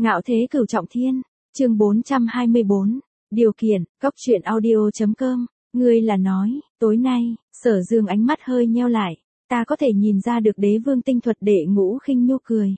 Ngạo thế cửu trọng thiên, chương 424, điều kiện, cóc truyện audio.com, ngươi là nói, tối nay, Sở Dương ánh mắt hơi nheo lại, ta có thể nhìn ra được đế vương tinh thuật Đệ Ngũ Khinh Nhu cười.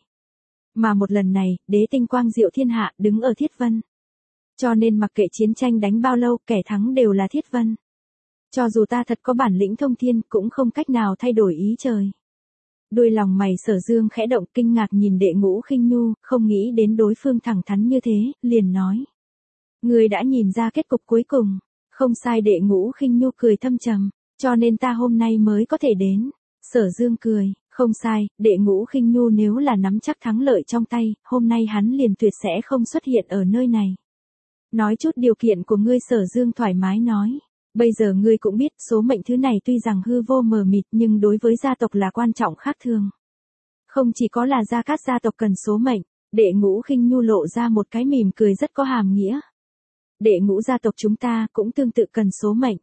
Mà một lần này, đế tinh quang diệu thiên hạ đứng ở Thiết Vân. Cho nên mặc kệ chiến tranh đánh bao lâu, kẻ thắng đều là Thiết Vân. Cho dù ta thật có bản lĩnh thông thiên, cũng không cách nào thay đổi ý trời. Đuôi lòng mày Sở Dương khẽ động, kinh ngạc nhìn Đệ Ngũ Khinh Nhu, không nghĩ đến đối phương thẳng thắn như thế, liền nói. Ngươi đã nhìn ra kết cục cuối cùng. Không sai, Đệ Ngũ Khinh Nhu cười thâm trầm, cho nên ta hôm nay mới có thể đến. Sở Dương cười, không sai, Đệ Ngũ Khinh Nhu nếu là nắm chắc thắng lợi trong tay, hôm nay hắn liền tuyệt sẽ không xuất hiện ở nơi này. Nói chút điều kiện của ngươi, Sở Dương thoải mái nói. Bây giờ ngươi cũng biết, số mệnh thứ này tuy rằng hư vô mờ mịt nhưng đối với gia tộc là quan trọng khác thường. Không chỉ có là Gia Cát gia tộc cần số mệnh, Đệ Ngũ Khinh Nhu lộ ra một cái mỉm cười rất có hàm nghĩa. Đệ Ngũ gia tộc chúng ta cũng tương tự cần số mệnh.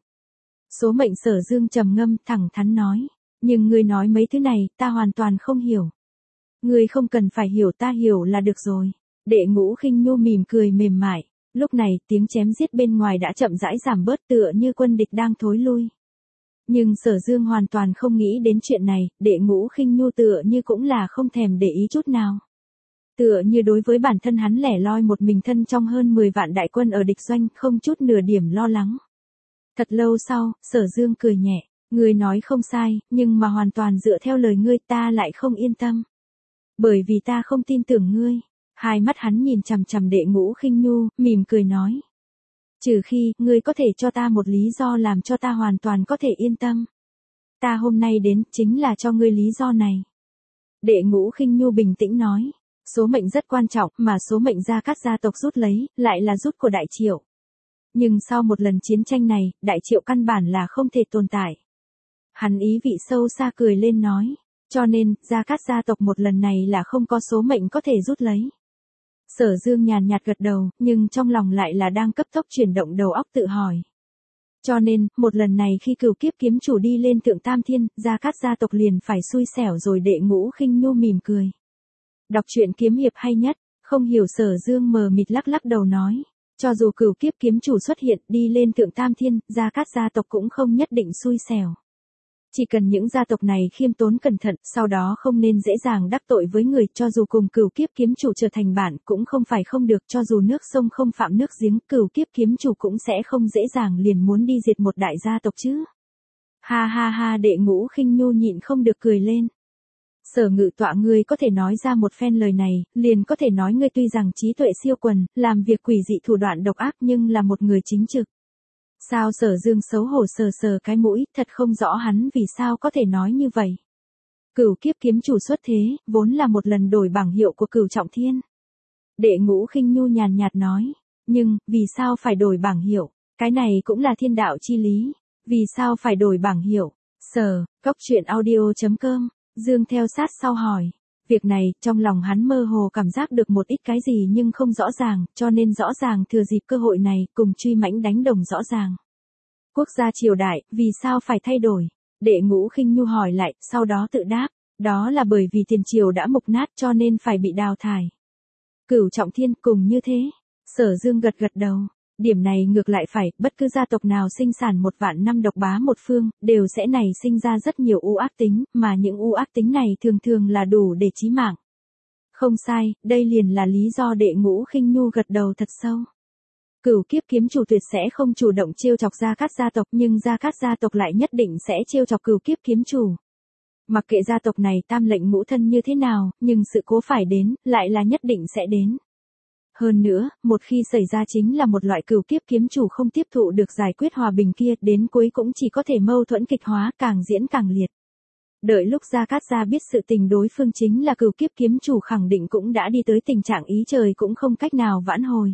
Số mệnh, Sở Dương trầm ngâm, thẳng thắn nói. Nhưng ngươi nói mấy thứ này, ta hoàn toàn không hiểu. Ngươi không cần phải hiểu, ta hiểu là được rồi. Đệ Ngũ Khinh Nhu mỉm cười mềm mại. Lúc này, tiếng chém giết bên ngoài đã chậm rãi giảm bớt, tựa như quân địch đang thối lui. Nhưng Sở Dương hoàn toàn không nghĩ đến chuyện này, Đệ Ngũ Khinh Nhu tựa như cũng là không thèm để ý chút nào. Tựa như đối với bản thân hắn lẻ loi một mình thân trong hơn 10 vạn đại quân ở địch doanh, không chút nửa điểm lo lắng. Thật lâu sau, Sở Dương cười nhẹ, ngươi nói không sai, nhưng mà hoàn toàn dựa theo lời ngươi ta lại không yên tâm. Bởi vì ta không tin tưởng ngươi. Hai mắt hắn nhìn chằm chằm Đệ Ngũ Khinh Nhu, mỉm cười nói. Trừ khi, ngươi có thể cho ta một lý do làm cho ta hoàn toàn có thể yên tâm. Ta hôm nay đến, chính là cho ngươi lý do này. Đệ Ngũ Khinh Nhu bình tĩnh nói. Số mệnh rất quan trọng, mà số mệnh Gia Cát gia tộc rút lấy, lại là rút của Đại Triệu. Nhưng sau một lần chiến tranh này, Đại Triệu căn bản là không thể tồn tại. Hắn ý vị sâu xa cười lên nói. Cho nên, Gia Cát gia tộc một lần này là không có số mệnh có thể rút lấy. Sở Dương nhàn nhạt gật đầu, nhưng trong lòng lại là đang cấp tốc chuyển động đầu óc tự hỏi. Cho nên, một lần này khi Cửu Kiếp kiếm chủ đi lên Thượng Tam Thiên, Gia Cát gia tộc liền phải xui xẻo rồi. Đệ Ngũ Khinh Nhu mỉm cười. Đọc truyện kiếm hiệp hay nhất, không hiểu. Sở Dương mờ mịt lắc lắc đầu nói. Cho dù Cửu Kiếp kiếm chủ xuất hiện đi lên Thượng Tam Thiên, Gia Cát gia tộc cũng không nhất định xui xẻo. Chỉ cần những gia tộc này khiêm tốn cẩn thận, sau đó không nên dễ dàng đắc tội với người, cho dù cùng Cửu Kiếp kiếm chủ trở thành bạn cũng không phải không được, cho dù nước sông không phạm nước giếng, Cửu Kiếp kiếm chủ cũng sẽ không dễ dàng liền muốn đi diệt một đại gia tộc chứ. Ha ha ha, Đệ Ngũ Khinh Nhu nhịn không được cười lên. Sở Ngự Tọa, ngươi có thể nói ra một phen lời này, liền có thể nói ngươi tuy rằng trí tuệ siêu quần, làm việc quỷ dị thủ đoạn độc ác nhưng là một người chính trực. Sao? Sở Dương xấu hổ sờ sờ cái mũi, thật không rõ hắn vì sao có thể nói như vậy. Cửu Kiếp kiếm chủ xuất thế, vốn là một lần đổi bảng hiệu của Cửu Trọng Thiên. Đệ Ngũ Khinh Nhu nhàn nhạt nói, nhưng, vì sao phải đổi bảng hiệu? Cái này cũng là thiên đạo chi lý. Vì sao phải đổi bảng hiệu? Cóc truyện audio.com, Dương theo sát sau hỏi. Việc này, trong lòng hắn mơ hồ cảm giác được một ít cái gì nhưng không rõ ràng, cho nên rõ ràng thừa dịp cơ hội này, cùng Truy Mãnh đánh đồng rõ ràng. Quốc gia triều đại, vì sao phải thay đổi? Đệ Ngũ Khinh Nhu hỏi lại, sau đó tự đáp, đó là bởi vì tiền triều đã mục nát cho nên phải bị đào thải. Cửu Trọng Thiên cùng như thế. Sở Dương gật gật đầu. Điểm này ngược lại phải, bất cứ gia tộc nào sinh sản 1 vạn năm độc bá một phương, đều sẽ nảy sinh ra rất nhiều u ác tính, mà những u ác tính này thường thường là đủ để chí mạng. Không sai, đây liền là lý do. Đệ Ngũ Khinh Nhu gật đầu thật sâu. Cửu Kiếp kiếm chủ tuyệt sẽ không chủ động trêu chọc Gia Cát gia tộc, nhưng Gia Cát gia tộc lại nhất định sẽ trêu chọc Cửu Kiếp kiếm chủ. Mặc kệ gia tộc này tam lệnh ngũ thân như thế nào, nhưng sự cố phải đến, lại là nhất định sẽ đến. Hơn nữa, một khi xảy ra chính là một loại Cửu Kiếp kiếm chủ không tiếp thụ được giải quyết hòa bình kia, đến cuối cũng chỉ có thể mâu thuẫn kịch hóa, càng diễn càng liệt. Đợi lúc Gia Cát gia biết sự tình đối phương chính là Cửu Kiếp kiếm chủ, khẳng định cũng đã đi tới tình trạng ý trời cũng không cách nào vãn hồi.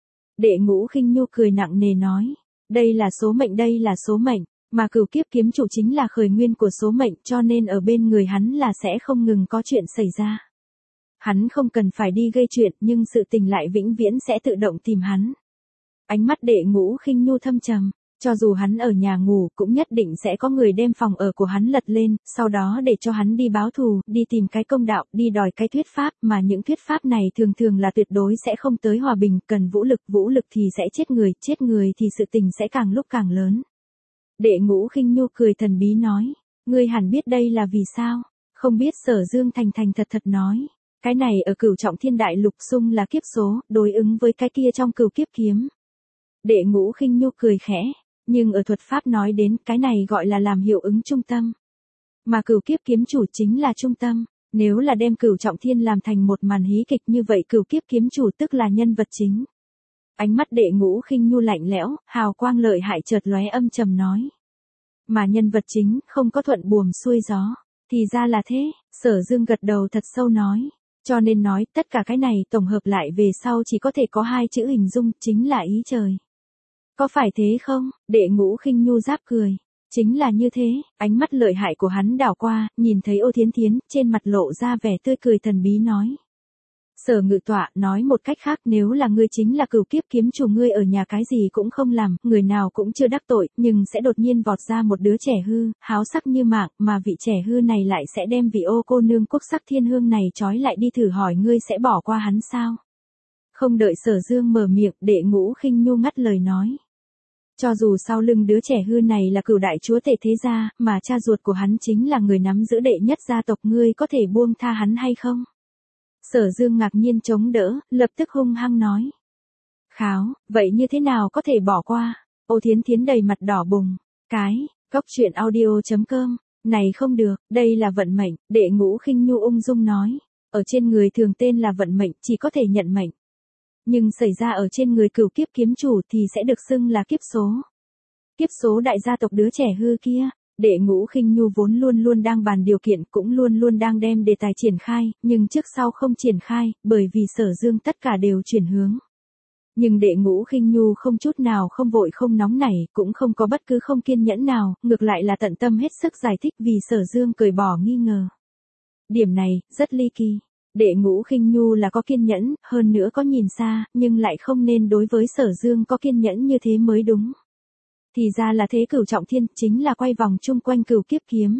Đệ Ngũ Khinh Nhu cười nặng nề nói, đây là số mệnh, đây là số mệnh, mà Cửu Kiếp kiếm chủ chính là khởi nguyên của số mệnh, cho nên ở bên người hắn là sẽ không ngừng có chuyện xảy ra. Hắn không cần phải đi gây chuyện, nhưng sự tình lại vĩnh viễn sẽ tự động tìm hắn. Ánh mắt Đệ Ngũ Khinh Nhu thâm trầm, Cho dù hắn ở nhà ngủ cũng nhất định sẽ có người đem phòng ở của hắn lật lên, sau đó để cho hắn đi báo thù, đi tìm cái công đạo, đi đòi cái thuyết pháp, mà những thuyết pháp này thường thường là tuyệt đối sẽ không tới hòa bình, cần vũ lực thì sẽ chết người thì sự tình sẽ càng lúc càng lớn. Đệ Ngũ Khinh Nhu cười thần bí nói, ngươi hẳn biết đây là vì sao, không biết. Sở Dương thành thành thật thật nói, cái này ở Cửu Trọng Thiên Đại Lục xung là kiếp số, đối ứng với cái kia trong Cửu Kiếp Kiếm. Đệ Ngũ Khinh Nhu cười khẽ, nhưng ở thuật pháp nói đến cái này gọi là làm hiệu ứng trung tâm. Mà Cửu Kiếp Kiếm chủ chính là trung tâm, nếu là đem Cửu Trọng Thiên làm thành một màn hí kịch như vậy Cửu Kiếp Kiếm chủ tức là nhân vật chính. Ánh mắt Đệ Ngũ Khinh Nhu lạnh lẽo, hào quang lợi hại chợt lóe âm trầm nói. Mà nhân vật chính không có thuận buồm xuôi gió, thì ra là thế. Sở Dương gật đầu thật sâu nói, cho nên nói tất cả cái này tổng hợp lại về sau chỉ có thể có hai chữ hình dung, chính là ý trời. Có phải thế không? Đệ Ngũ Khinh Nhu giáp cười. Chính là như thế. Ánh mắt lợi hại của hắn đảo qua, nhìn thấy Ô Thiến Thiến, trên mặt lộ ra vẻ tươi cười thần bí nói. Sở Ngự Tọa nói một cách khác, nếu là ngươi chính là Cửu Kiếp Kiếm chủ, ngươi ở nhà cái gì cũng không làm, người nào cũng chưa đắc tội, nhưng sẽ đột nhiên vọt ra một đứa trẻ hư, háo sắc như mạng, mà vị trẻ hư này lại sẽ đem vị Ô cô nương quốc sắc thiên hương này trói lại đi, thử hỏi ngươi sẽ bỏ qua hắn sao? Không đợi Sở Dương mở miệng, Đệ Ngũ Khinh Nhu ngắt lời nói. Cho dù sau lưng đứa trẻ hư này là Cửu đại chúa tể thế gia, mà cha ruột của hắn chính là người nắm giữ đệ nhất gia tộc, ngươi có thể buông tha hắn hay không? Sở Dương ngạc nhiên chống đỡ, lập tức hung hăng nói. Kháo, vậy như thế nào có thể bỏ qua? Ô Thiến Thiến đầy mặt đỏ bừng. Cóc truyện audio.com, này không được, đây là vận mệnh. Đệ Ngũ Khinh Nhu ung dung nói. Ở trên người thường tên là vận mệnh, chỉ có thể nhận mệnh. Nhưng xảy ra ở trên người Cửu Kiếp Kiếm chủ thì sẽ được xưng là kiếp số. Kiếp số đại gia tộc đứa trẻ hư kia. Đệ Ngũ Khinh Nhu vốn luôn luôn đang bàn điều kiện, cũng luôn luôn đang đem đề tài triển khai, nhưng trước sau không triển khai, bởi vì Sở Dương tất cả đều chuyển hướng. Nhưng Đệ Ngũ Khinh Nhu không chút nào không vội không nóng nảy, cũng không có bất cứ không kiên nhẫn nào, ngược lại là tận tâm hết sức giải thích vì Sở Dương cởi bỏ nghi ngờ. Điểm này, rất ly kỳ. Đệ Ngũ Khinh Nhu là có kiên nhẫn, hơn nữa có nhìn xa, nhưng lại không nên đối với Sở Dương có kiên nhẫn như thế mới đúng. Thì ra là thế, Cửu Trọng Thiên chính là quay vòng chung quanh Cửu Kiếp Kiếm.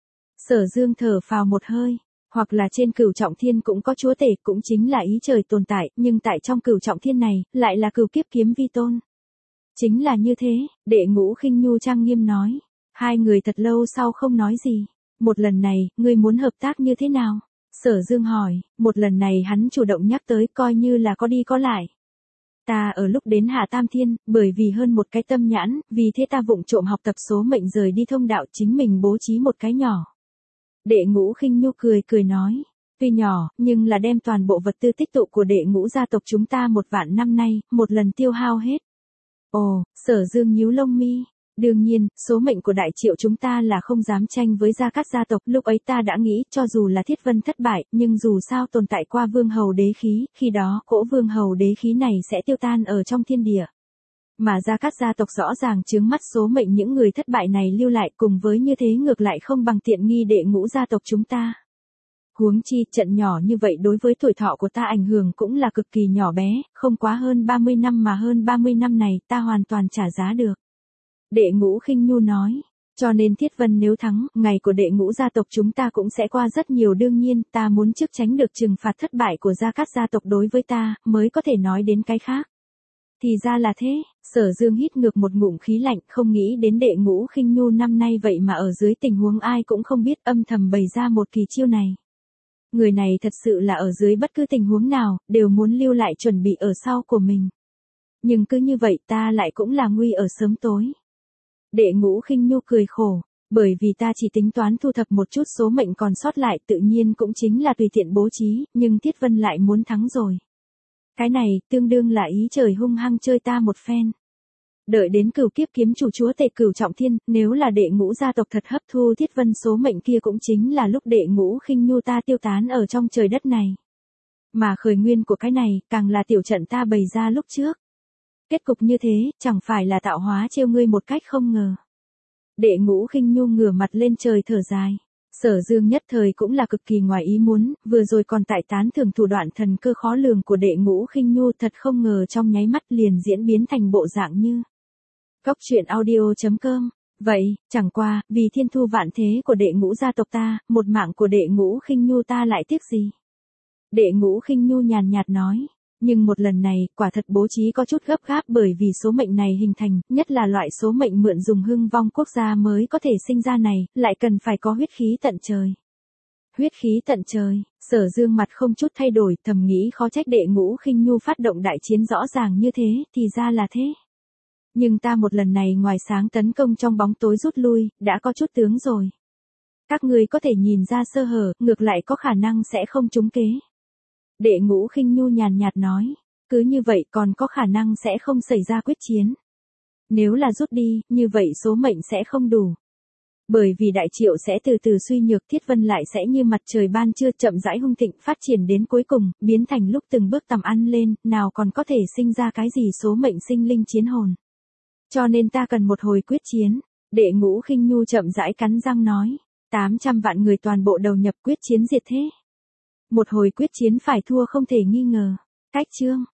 Sở Dương thở phào một hơi, hoặc là trên Cửu Trọng Thiên cũng có chúa tể, cũng chính là ý trời tồn tại, nhưng tại trong Cửu Trọng Thiên này, lại là Cửu Kiếp Kiếm vi tôn. Chính là như thế. Đệ Ngũ Khinh Nhu trang nghiêm nói. Hai người thật lâu sau không nói gì. Một lần này, ngươi muốn hợp tác như thế nào? Sở Dương hỏi. Một lần này hắn chủ động nhắc tới, coi như là có đi có lại. Ta ở lúc đến Hạ Tam Thiên, bởi vì hơn một cái tâm nhãn, vì thế ta vụng trộm học tập số mệnh rời đi thông đạo, chính mình bố trí một cái nhỏ. Đệ Ngũ Khinh Nhu cười nói, tuy nhỏ, nhưng là đem toàn bộ vật tư tích tụ của Đệ Ngũ gia tộc chúng ta 1 vạn năm nay, một lần tiêu hao hết. Ồ, Sở Dương nhíu lông mi. Đương nhiên, số mệnh của Đại Triệu chúng ta là không dám tranh với Gia Cát gia tộc, lúc ấy ta đã nghĩ, cho dù là Thiết Vân thất bại, nhưng dù sao tồn tại qua Vương Hầu đế khí, khi đó, cỗ Vương Hầu đế khí này sẽ tiêu tan ở trong thiên địa. Mà Gia Cát gia tộc rõ ràng chướng mắt số mệnh những người thất bại này lưu lại, cùng với như thế ngược lại không bằng tiện nghi Đệ Ngũ gia tộc chúng ta. Huống chi, trận nhỏ như vậy đối với tuổi thọ của ta ảnh hưởng cũng là cực kỳ nhỏ bé, không quá hơn 30 năm mà hơn 30 năm này ta hoàn toàn trả giá được. Đệ Ngũ Khinh Nhu nói, cho nên Thiết Vân nếu thắng, ngày của Đệ Ngũ gia tộc chúng ta cũng sẽ qua rất nhiều, đương nhiên, ta muốn trước tránh được trừng phạt thất bại của Gia Cát gia tộc đối với ta, mới có thể nói đến cái khác. Thì ra là thế. Sở Dương hít ngược một ngụm khí lạnh, không nghĩ đến Đệ Ngũ Khinh Nhu năm nay vậy mà ở dưới tình huống ai cũng không biết âm thầm bày ra một kỳ chiêu này. Người này thật sự là ở dưới bất cứ tình huống nào, đều muốn lưu lại chuẩn bị ở sau của mình. Nhưng cứ như vậy ta lại cũng là nguy ở sớm tối. Đệ Ngũ Khinh Nhu cười khổ, bởi vì ta chỉ tính toán thu thập một chút số mệnh còn sót lại, tự nhiên cũng chính là tùy tiện bố trí, nhưng Thiết Vân lại muốn thắng rồi. Cái này, tương đương là ý trời hung hăng chơi ta một phen. Đợi đến Cửu Kiếp Kiếm chủ chúa tể Cửu Trọng Thiên, nếu là Đệ Ngũ gia tộc thật hấp thu Thiết Vân số mệnh kia cũng chính là lúc Đệ Ngũ Khinh Nhu ta tiêu tán ở trong trời đất này. Mà khởi nguyên của cái này, càng là tiểu trận ta bày ra lúc trước. Kết cục như thế, chẳng phải là tạo hóa trêu ngươi một cách không ngờ. Đệ Ngũ Khinh Nhu ngửa mặt lên trời thở dài. Sở Dương nhất thời cũng là cực kỳ ngoài ý muốn, vừa rồi còn tại tán thưởng thủ đoạn thần cơ khó lường của Đệ Ngũ Khinh Nhu, thật không ngờ trong nháy mắt liền diễn biến thành bộ dạng như Cốc truyện audio.com. Vậy, chẳng qua, vì thiên thu vạn thế của Đệ Ngũ gia tộc ta, một mạng của Đệ Ngũ Khinh Nhu ta lại tiếc gì? Đệ Ngũ Khinh Nhu nhàn nhạt nói. Nhưng một lần này, quả thật bố trí có chút gấp gáp bởi vì số mệnh này hình thành, nhất là loại số mệnh mượn dùng hưng vong quốc gia mới có thể sinh ra này, lại cần phải có huyết khí tận trời. Huyết khí tận trời, Sở Dương mặt không chút thay đổi, thầm nghĩ khó trách Đệ Ngũ Khinh Nhu phát động đại chiến rõ ràng như thế, thì ra là thế. Nhưng ta một lần này ngoài sáng tấn công trong bóng tối rút lui, đã có chút tướng rồi. Các ngươi có thể nhìn ra sơ hở, ngược lại có khả năng sẽ không trúng kế. Đệ Ngũ Khinh Nhu nhàn nhạt nói, cứ như vậy còn có khả năng sẽ không xảy ra quyết chiến. Nếu là rút đi, như vậy số mệnh sẽ không đủ. Bởi vì Đại Triệu sẽ từ từ suy nhược, Thiết Vân lại sẽ như mặt trời ban trưa chậm rãi hung thịnh phát triển đến cuối cùng, biến thành lúc từng bước tầm ăn lên, nào còn có thể sinh ra cái gì số mệnh sinh linh chiến hồn. Cho nên ta cần một hồi quyết chiến. Đệ Ngũ Khinh Nhu chậm rãi cắn răng nói, 800 vạn người toàn bộ đầu nhập quyết chiến diệt thế. Một hồi quyết chiến phải thua không thể nghi ngờ. Cách chương